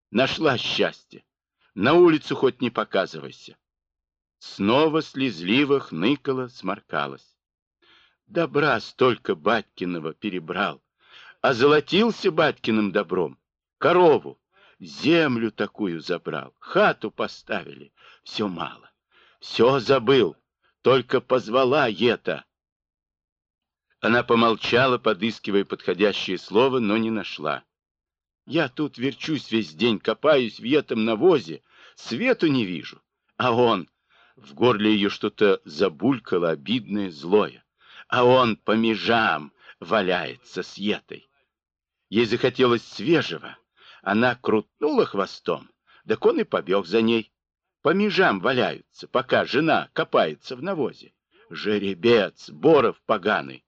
Нашла счастье. На улицу хоть не показывайся. Снова слезливо хныкала, сморкалась. Добра столько батькиного перебрал. Озолотился батькиным добром. Корову, землю такую забрал. Хату поставили. Все мало. Все забыл. Только позвала это. Она помолчала, подыскивая подходящее слово, но не нашла. Я тут верчусь весь день, копаюсь в этом навозе, свету не вижу. А он... В горле ее что-то забулькало, обидное, злое. А он по межам валяется с етой. Ей захотелось свежего. Она крутнула хвостом, так он и побег за ней. По межам валяются, пока жена копается в навозе. Жеребец, Боров поганый.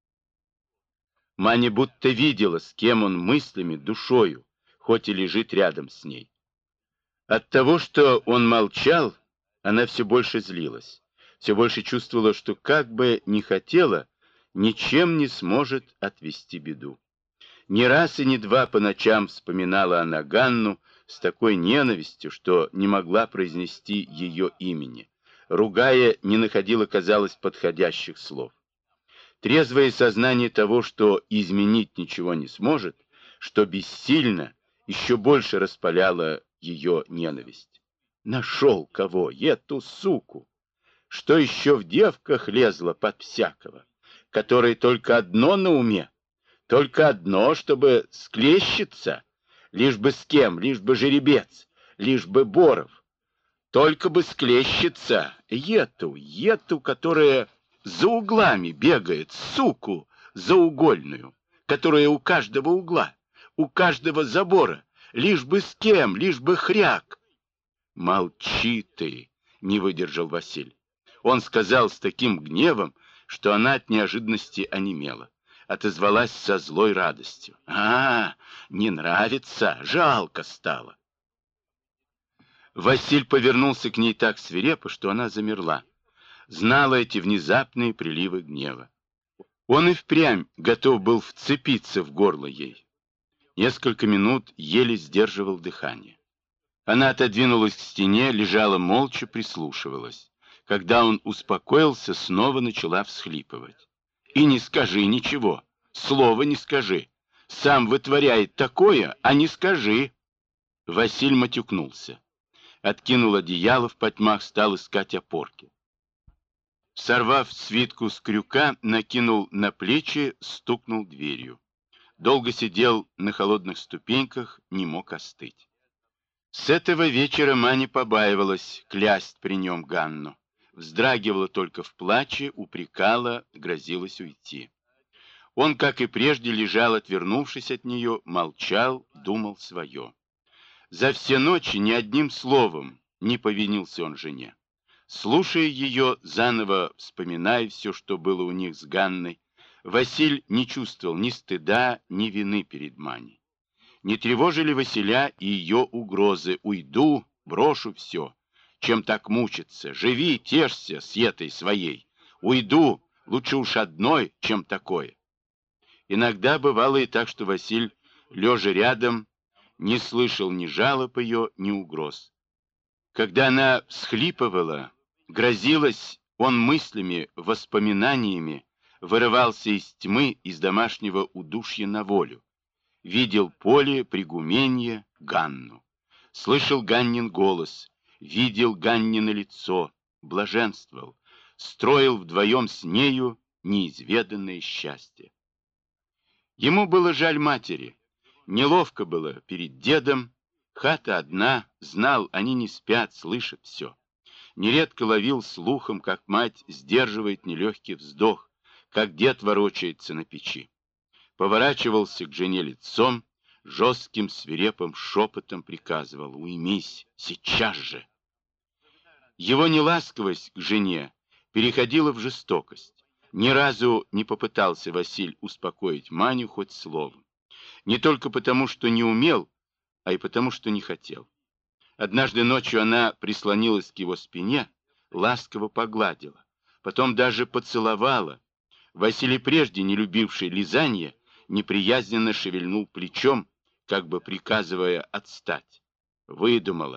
Маня будто видела, с кем он мыслями, душою, хоть и лежит рядом с ней. От того, что он молчал, она все больше злилась, все больше чувствовала, что как бы ни хотела, ничем не сможет отвести беду. Ни раз и ни два по ночам вспоминала она Ганну с такой ненавистью, что не могла произнести ее имени. Ругая, не находила, казалось, подходящих слов. Трезвое сознание того, что изменить ничего не сможет, что бессильно, еще больше распаляло ее ненависть. Нашел кого, эту суку, что еще в девках лезла под всякого, которой только одно на уме, только одно, чтобы склещиться, лишь бы с кем, лишь бы жеребец, лишь бы Боров, только бы склещиться, эту, которая за углами бегает, суку заугольную, которая у каждого угла, у каждого забора, лишь бы с кем, лишь бы хряк. Молчи ты, не выдержал Василь. Он сказал с таким гневом, что она от неожиданности онемела. Отозвалась со злой радостью. Не нравится, жалко стало. Василь повернулся к ней так свирепо, что она замерла. Знала эти внезапные приливы гнева. Он и впрямь готов был вцепиться в горло ей. Несколько минут еле сдерживал дыхание. Она отодвинулась к стене, лежала молча, прислушивалась. Когда он успокоился, снова начала всхлипывать. И не скажи ничего, слова не скажи. Сам вытворяет такое, а не скажи. Василь матюкнулся. Откинул одеяло в потьмах, стал искать опорки. Сорвав свитку с крюка, накинул на плечи, стукнул дверью. Долго сидел на холодных ступеньках, не мог остыть. С этого вечера Маня побаивалась клясть при нем Ганну. Вздрагивала только в плаче, упрекала, грозилась уйти. Он, как и прежде, лежал, отвернувшись от нее, молчал, думал свое. За все ночи ни одним словом не повинился он жене. Слушая ее, заново вспоминая все, что было у них с Ганной, Василь не чувствовал ни стыда, ни вины перед Маней. Не тревожили Василя и ее угрозы: «Уйду, брошу все. Чем так мучиться? Живи, тешься с этой своей. Уйду, лучше уж одной, чем такое». Иногда бывало и так, что Василь, лежа рядом, не слышал ни жалоб ее, ни угроз. Когда она всхлипывала, грозилась, он мыслями, воспоминаниями вырывался из тьмы, из домашнего удушья на волю. Видел поле, пригуменье, Ганну. Слышал Ганнин голос, видел Ганнино лицо, блаженствовал, строил вдвоем с нею неизведанное счастье. Ему было жаль матери, неловко было перед дедом, хата одна, знал, они не спят, слышат все. Нередко ловил слухом, как мать сдерживает нелегкий вздох, как дед ворочается на печи. Поворачивался к жене лицом, жестким свирепым шепотом приказывал: «Уймись, сейчас же!» Его неласковость к жене переходила в жестокость. Ни разу не попытался Василь успокоить Маню хоть словом. Не только потому, что не умел, а и потому, что не хотел. Однажды ночью она прислонилась к его спине, ласково погладила, потом даже поцеловала. Василий, прежде не любивший лизанье, неприязненно шевельнул плечом, как бы приказывая отстать. Выдумала.